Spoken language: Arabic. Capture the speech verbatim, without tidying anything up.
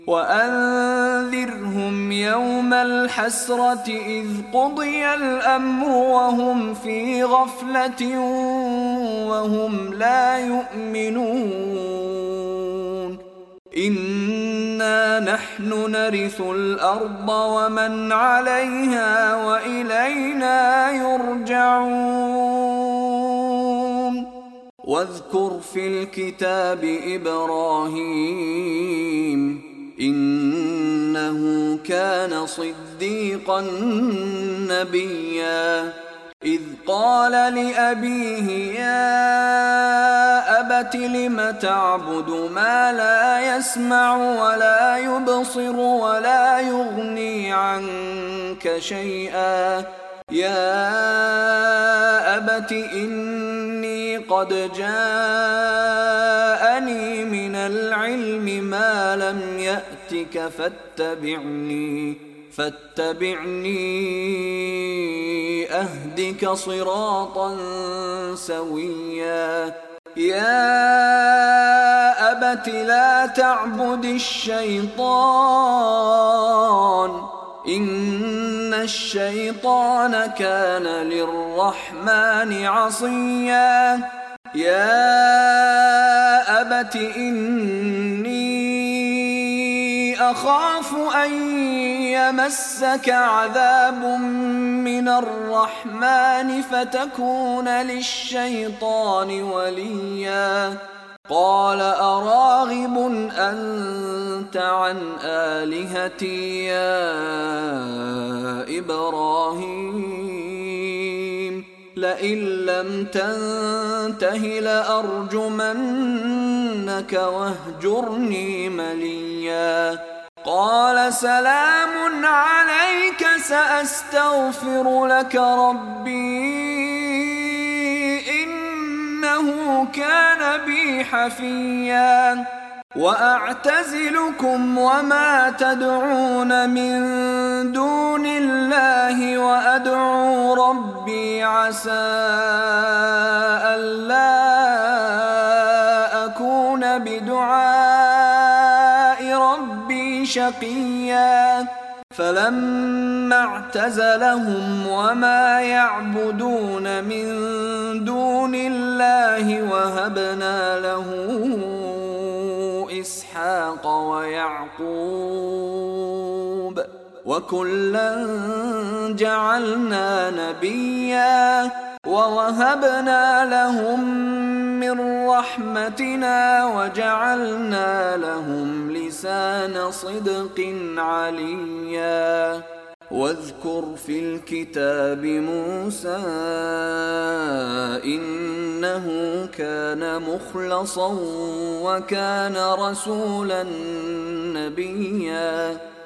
وأنذرهم يوم الحسرة إذ قضي الأمر وهم في غفلة وهم لا يؤمنون إنا نحن نرث الأرض ومن عليها وإلينا يرجعون واذكر في الكتاب إبراهيم إنه كان صديقا نبيا إذ قال لأبيه يا أبت لم تعبد ما لا يسمع ولا يبصر ولا يغني عنك شيئا يا أبت إني قد جاءني من العلم ما لم يأتك فاتبعني فاتبعني أهدك صراطا سويا يا أبت لا تعبد الشيطان إن الشيطان كان للرحمن عصيا يا أبت إني أخاف أن يمسك عذاب من الرحمن فتكون للشيطان وليا قال أراغب أنت عن آلهتي يا إبراهيم لئن لم تنته لأرجمنك واهجرني مليا قال سلام عليك سأستغفر لك ربي إنه كان بي حفيا وأعتزلكم وما تدعون من دون الله وأدعو ربي عسى ألا أكون بدعاء ربي شقيا فلما اعتزلهم وما يعبدون من دون الله وهبنا له إسحاق ويعقوب وكلا جعلنا نبيا ووهبنا لهم من رحمتنا وجعلنا لهم لسان صدق عليا واذكر في الكتاب موسى إنه كان مخلصا وكان رسولا نبيا